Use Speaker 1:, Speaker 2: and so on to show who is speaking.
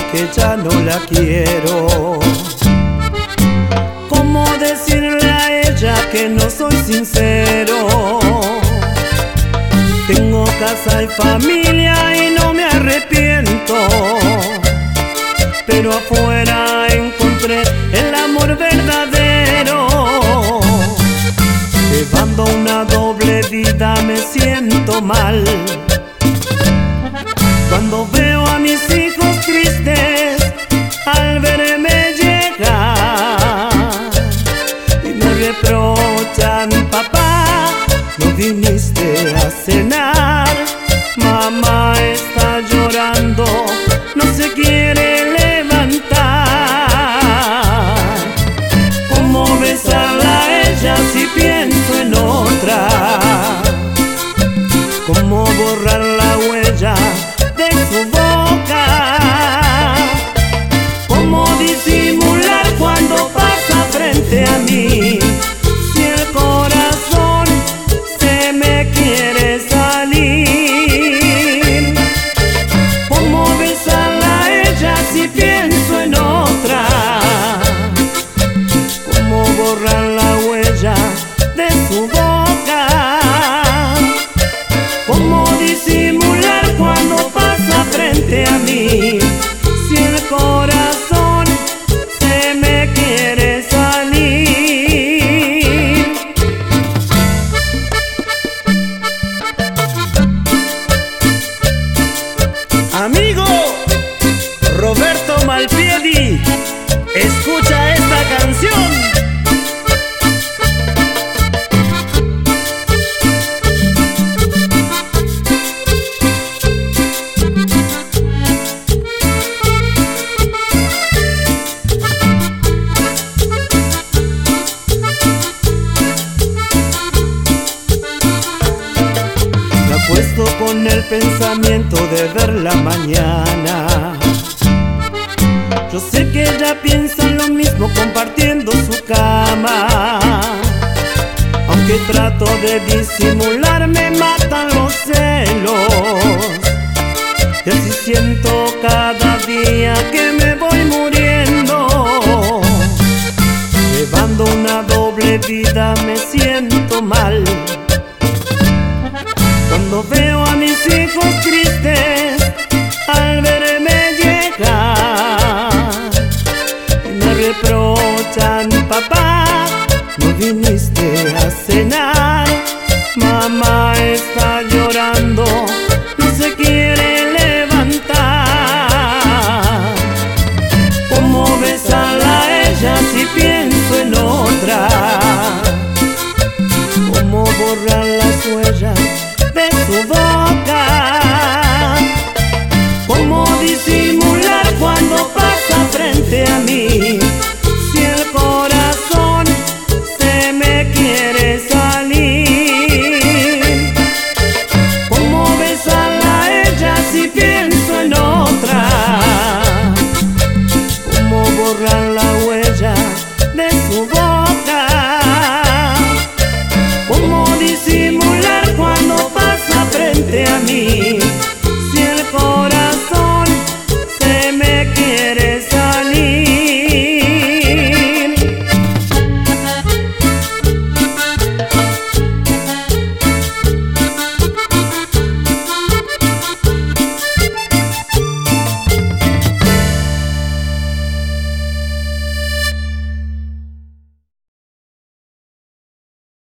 Speaker 1: que ya no la quiero. ¿Cómo decirle a ella que no soy sincero? Tengo casa y familia y no me arrepiento, pero afuera encontré el amor verdadero. Llevando una doble vida me siento mal cuando veo a mis hijos tristes al verme llegar y me reprochan: papá, no viniste a cenar, mamá está llorando, no se quiere levantar. ¿Cómo besarla a ella si pienso en otra? ¿Cómo borrar la huella de su boca? ¿Cómo disimular cuando pasa frente a mí si el corazón se me quiere salir? ¿Cómo besarla a ella si pienso en otra? ¿Cómo borrar la huella de su boca? ¿Cómo disimular cuando pasa frente a mí si el corazón se me quiere salir? Amigo Roberto Malpiedi, escucha esta canción. Me acuesto con el pensamiento de verla mañana. Yo sé que ella piensa lo mismo compartiendo su cama. Aunque trato de disimular, me matan los celos. Y así siento cada día que me voy muriendo. Llevando una doble vida me siento mal cuando veo